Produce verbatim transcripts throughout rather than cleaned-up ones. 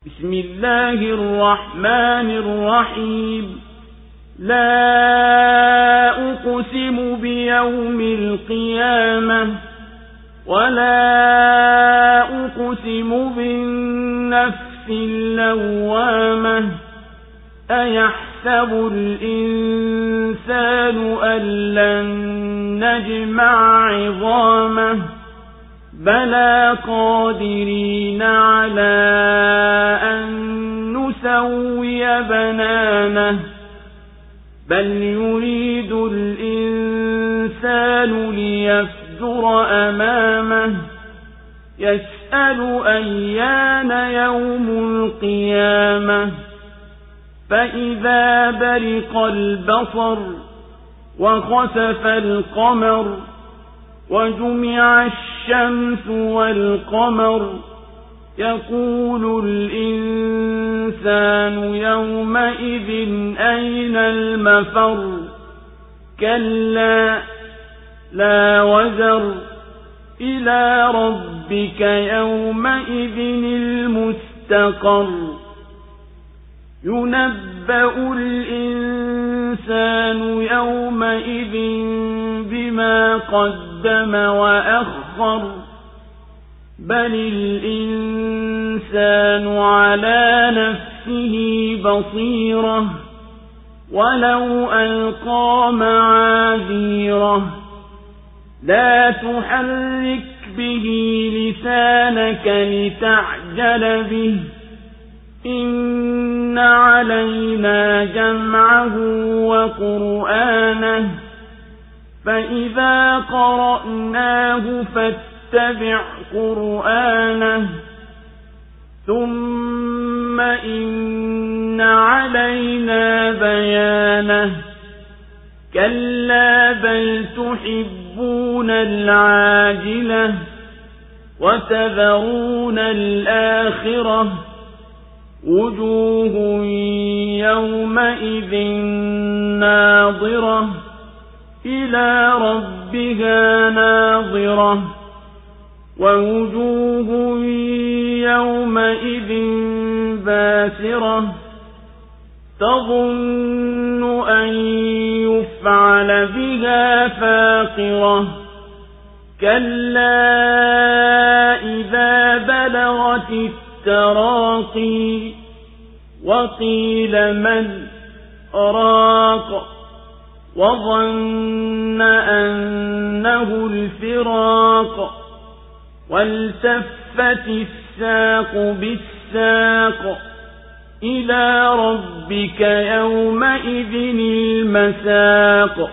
بسم الله الرحمن الرحيم لا أقسم بيوم القيامة ولا أقسم بالنفس اللوامة أيحسب الإنسان أن لن نجمع عظامه بلى قادرين على أن نسوي بنانه بل يريد الإنسان ليفجر أمامه يسأل أيان يوم القيامة فإذا برق البصر وخسف القمر وجمع الشمس والقمر يقول الإنسان يومئذ أين المفر كلا لا وزر إلى ربك يومئذ المستقر ينبأ الإنسان يومئذ بما قدم وأخر بل الإنسان على نفسه بصيرة ولو ألقى معاذيره لا تحرك به لسانك لتعجل به إن علينا جمعه وقرآنه فإذا قرأناه فاتبع قرآنه ثم إن علينا بيانه كلا بل تحبون العاجلة وتذرون الآخرة وجوه يومئذ ناظرة إلى ربها ناظرة ووجوه يومئذ باسرة تظن أن يفعل بها فاقرة كلا إذا بلغت التراقي وقيل من راق وظن أنه الفراق والتفت الساق بالساق إلى ربك يومئذ المساق.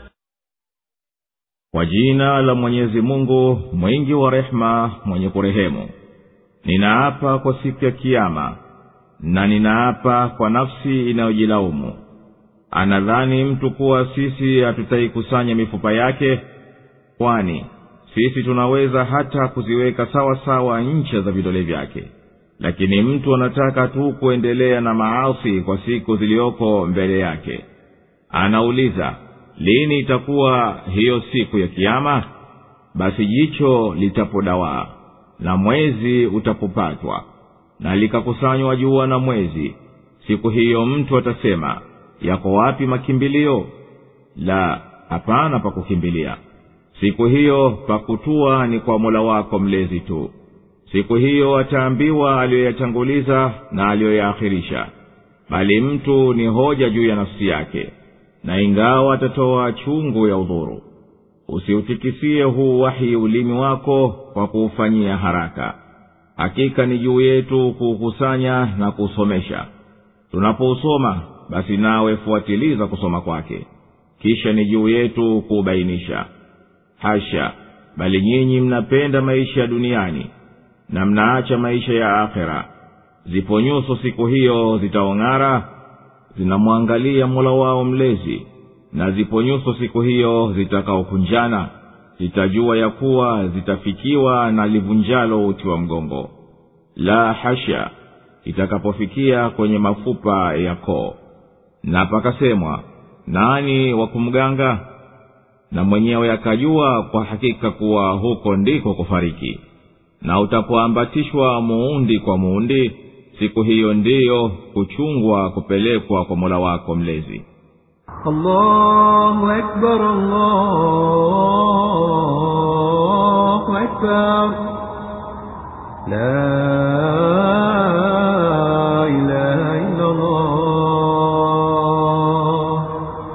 Kwa jina la Mwenyezi Mungu mwingi wa rehema mwenye kurehemu. Ninaapa kwa siku ya kiyama na ninaapa kwa nafsi inayojilaumu. Anadhani mtu kuwa sisi hatutaikusanya mifupa yake? Kwani sisi tunaweza hata kuziweka sawa sawa ncha za vidole vyake. Lakini mtu anataka tu kuendelea na maasi kwa siku zilioko mbele yake. Anauliza, lini itakuwa hiyo siku ya kiyama? Basi jicho litapodawaa na mwezi utapopatwa na likakusanywa jua na mwezi. Siku hiyo mtu atasema, yako wapi makimbilio? La, hapana pa kukimbilia. Siku hiyo pakutua ni kwa Mola wako mlezi tu. Siku hiyo ataambiwa aliyoyatanguliza na aliyoyaakhirisha. Bali mtu ni hoja juu ya nafsi yake, na ingawa atatoa chungu ya udhuru. Usiutikisie huu wahi ulimi wako kwa kuufanyia haraka. Hakika ni juu yetu kuukusanya na kuusomesha. Tunapousoma basi nawe fuatiliza kusoma kwake. Kisha ni juu yetu kuubainisha. Hasha, bali nyinyi mnapenda maisha ya duniani na mnaacha maisha ya akhera. Zipo nyuso siku hiyo zitaong'ara, zinamwangalia Mola wao mlezi, na zipo nyuso siku hiyo zitakaokunjana, zitajua ya kuwa zitafikiwa na livunjalo uti wa mgongo. La hasha, itakapofikia kwenye mafupa ya koo. Na pakasemwa, nani wa kumganga? Na mwenyewe akajua kwa hakika kuwa huko ndiko kufariki. Na utapoambatishwa muundi kwa muundi, siku hiyo ndiyo kuchungwa kupelekwa kwa Mola wako mlezi. Allahu akbar, Allahu akbar, la ilaha illa Allah.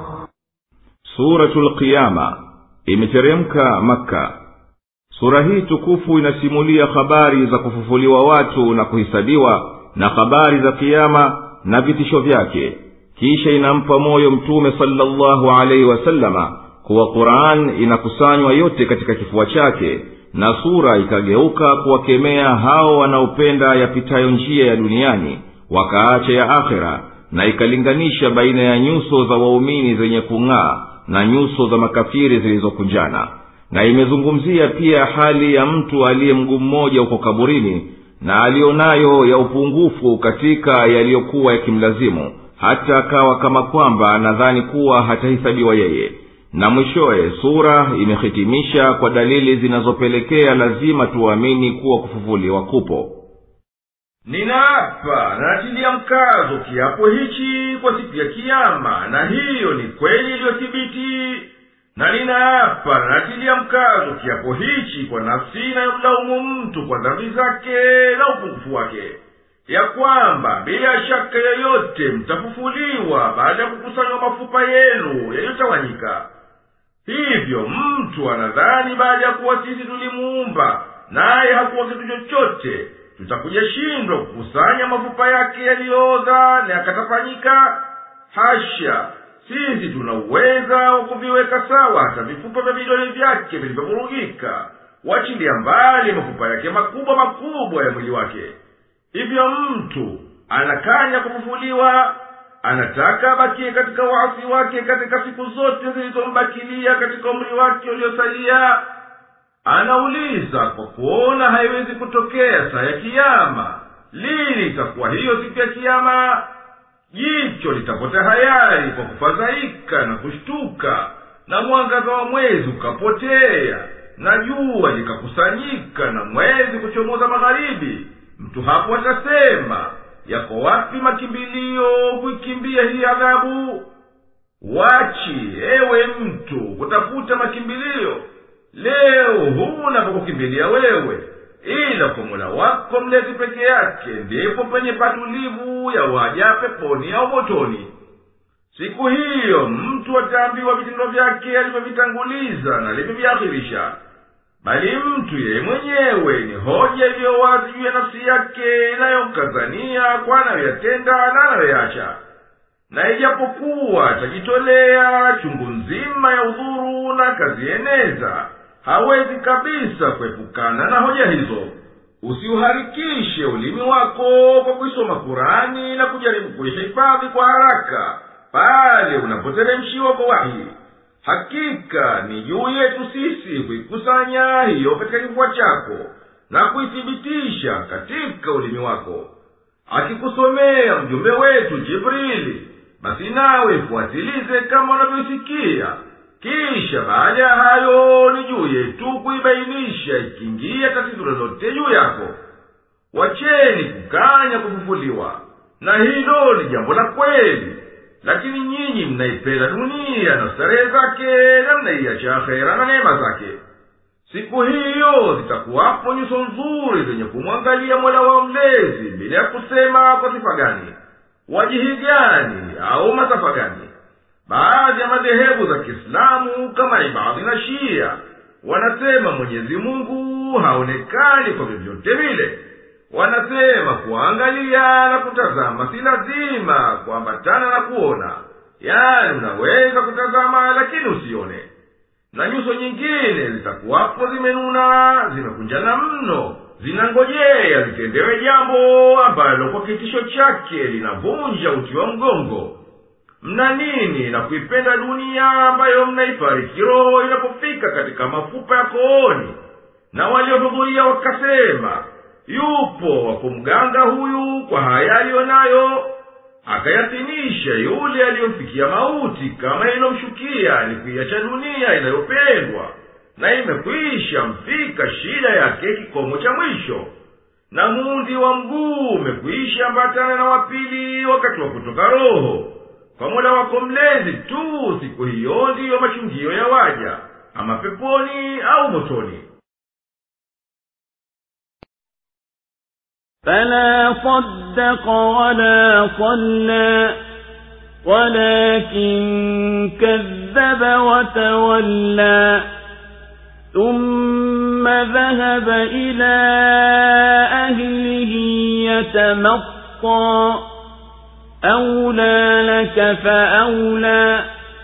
Suratul Qiyama imeteremka Makka. Sura hii tukufu inasimulia habari za kufufuliwa watu na kuhesabiwa na habari za kiyama na vitisho vyake. Kisha inampa moyo Mtume sallallahu alaihi wasallama kuwa Qur'an inakusanywa yote katika kifua chake, na sura ikageuka kuwakemea hao wanaopenda yapitayo njia ya duniani wakaacha ya akhera, na ikalinganisha baina ya nyuso za waumini zenye kung'aa na nyuso za makafiri zilizokunjana. Na imezungumzia pia hali ya mtu aliye mguu mmoja uko kaburini na alionayo ya upungufu katika yaliyokuwa yakimlazimu, hata akawa kama kwamba anadhani kuwa hatahesabiwa yeye. Na mwishowe sura imehitimisha kwa dalili zinazopelekea lazima tuamini kuwa kufufuliwa kupo. Ninaapa na natilia mkazo kiapo hichi kwa siku ya kiyama, na hiyo ni kweli iliyothibiti. Na ninaapa na natilia mkazo kiapo hichi kwa nafsi inayomlaumu mtu kwa dhambi zake na upungufu wake, ya kwamba bila shaka yoyote mtafufuliwa baada ya kukusanywa mafupa yenu yaliyotawanyika. Hivyo mtu anadhani baada ya kuwa sisi tulimuumba naye hakuwa kitu chochote, tutakuja shindwa kukusanya mafupa yake yaliyooza na yakatafanyika. Hasha! Sisi tuna uweza wa kuviweka sawa hata vifupa vya vidole vyake vilivyovurugika, wachilia mbali mafupa yake makubwa makubwa ya mwili wake. Hivyo mtu anakanya kufufuliwa, anataka abakie katika waasi wake katika siku zote zilizombakilia katika umri wake uliosalia. Anauliza kwa kuona haiwezi kutokea saa ya kiyama. Lini itakuwa hiyo siku ya kiyama? Jicho litapota hayari kwa kufadhaika na kushtuka, na mwangaza wa mwezi ukapotea, na jua likakusanyika na mwezi kuchomoza magharibi. Mtu hapo atasema, yako wapi makimbilio kuikimbia hii adhabu? Wachi ewe mtu kutafuta makimbilio. Leo huna pa kukimbilia wewe ila kwa Mola wako mlezi peke yake, ndipo penye patulivu ya waja peponi au motoni. Siku hiyo mtu ataambiwa vitendo vyake alivyovitanguliza na alivyoviakhirisha, bali mtu yeye mwenyewe ni hoja iliyo wazi juu ya nafsi yake inayomkazania kwa anayoyatenda na anayoyacha. Na ijapokuwa atajitolea chungu nzima ya udhuru na kazieneza, hawezi kabisa kuepukana na hoja hizo. Usiuharikishe ulimi wako kwa kuisoma Kurani na kujaribu kuihifadhi kwa haraka pale unapoteremshiwa kwa wahi. Hakika ni juu yetu sisi kuikusanya hiyo katika kifua chako na kuithibitisha katika ulimi wako. Akikusomea mjumbe wetu Jibrili, basi nawe fuatilize kama unavyosikia. Kisha baada ya hayo ni juu yetu kuibainisha ikiingia tatizo lolote juu yako. Wacheni kukanya kufufuliwa, na hilo ni jambo la kweli. Lakini nyinyi mnaipenda dunia na starehe zake, na mnaiacha akhera na neema zake. Siku hiyo zitakuwapo nyuso nzuri zenye kumwangalia Mola wa mlezi bila ya kusema kwa sifa gani, wajihi gani au masafa gani. Baadhi ya madhehebu za Kiislamu kama Ibadhi na Shia wanasema Mwenyezi Mungu haonekani kwa vyovyote vile. Wanasema kuangalia na kutazama si lazima kuambatana na kuona, yaani unaweza kutazama lakini usione. Na nyuso nyingine zitakuwapo zimenuna, zimekunjana mno, zinangojea zitendewe jambo ambalo kwa kitisho chake linavunja uti wa mgongo. Mna nini na kuipenda dunia ambayo mnaifariki roho inapofika katika mafupa ya kooni? Na waliohudhuria wakasema, yupo wa kumganga huyu kwa haya aliyonayo. Akayatinisha yule aliyomfikia mauti kama ilomshukia ni kuiacha dunia inayopendwa, na imekwisha mfika shida yake kikomo cha mwisho. na mundi wa mguu umekwisha ambatana na wapili wakati wa kutoka roho. Kwa Mola wako mlezi tu siku hiyo ndiyo machungio ya waja, ama peponi au motoni. فلا صدق ولا صلى ولكن كذب وتولى ثم ذهب إلى أهله يتمطى أولى لك فأولى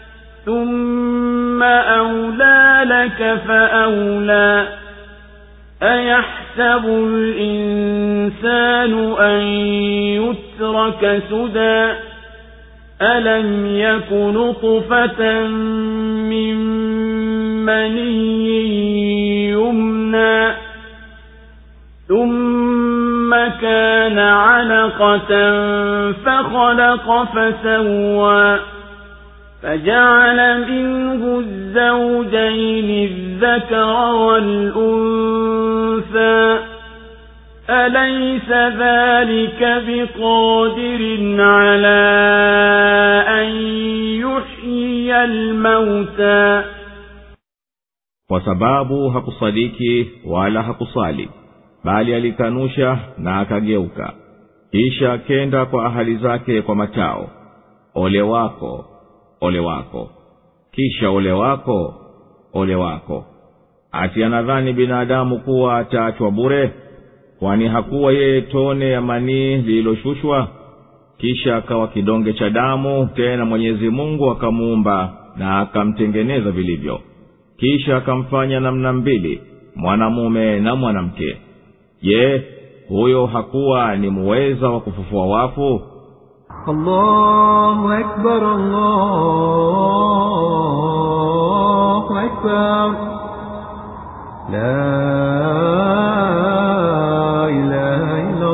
ثم أولى لك فأولى أيحسب الإنسان أن يترك سدى ألم يك نطفة من مني يمنى ثم كان علقة فخلق فسوى فجعل منه الزوجين الذكر والأنثى أليس ذلك بقادر على أن يحيي الموتى. kwa sababu hakusadiki wala hakusali, bali alikanusha na akageuka, kisha akenda kwa ahali zake kwa matao. Ole wako, ole wako, kisha ole wako, ole wako. Ati anadhani binadamu kuwa ataachwa bure? Kwani hakuwa yeye tone ya manii lililoshushwa, kisha akawa kidonge cha damu? Tena Mwenyezi Mungu akamuumba na akamtengeneza vilivyo, kisha akamfanya namna mbili, mwanamume na mwanamke. Je, huyo hakuwa ni muweza wa kufufua wafu? Allahu Akbar, Allahu Akbar, la ilaha illa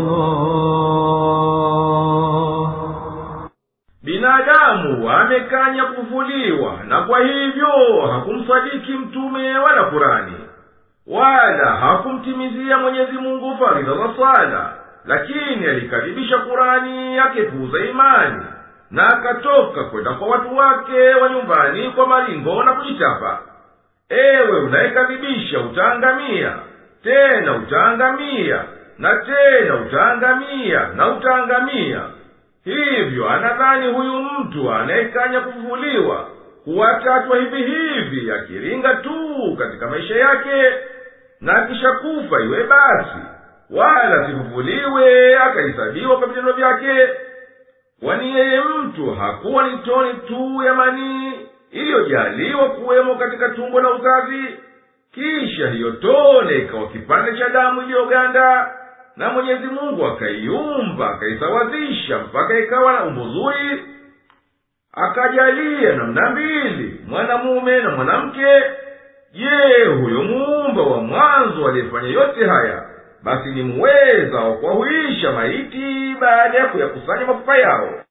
Allah. Binadamu amekanya kufufuliwa, na kwa hivyo hakumsadiki mtume wala Qur'ani, wala hakumtimizia Mwenyezi Mungu faridha za sala, lakini alikadhibisha Qur'ani, akapuuza imani na akatoka kwenda kwa watu wake wa nyumbani kwa maringo na kujitapa. Ewe unayekadhibisha, utaangamia, tena utaangamia, na tena utaangamia, na utaangamia. Hivyo anadhani huyu mtu anayekanya kufufuliwa kuwatatwa hivi hivi, akiringa tu katika maisha yake, na akishakufa iwe basi, wala sifufuliwe akahesabiwa kwa vitendo vyake. Kwani yeye mtu hakuwa ni toni tu ya manii iliyojaliwa kuwemo katika tumbo la uzazi, kisha hiyo tone ikawa kipande cha damu iliyoganda, na Mwenyezi Mungu akaiumba akaisawazisha mpaka ikawa na umbo zuri, akajalia namna mbili, mwanamume na mwanamke. Je, huyo muumba wa mwanzo aliyefanya yote haya basi ni muweza wa kuwahuisha maiti baada ya kuyakusanya mafupa yao?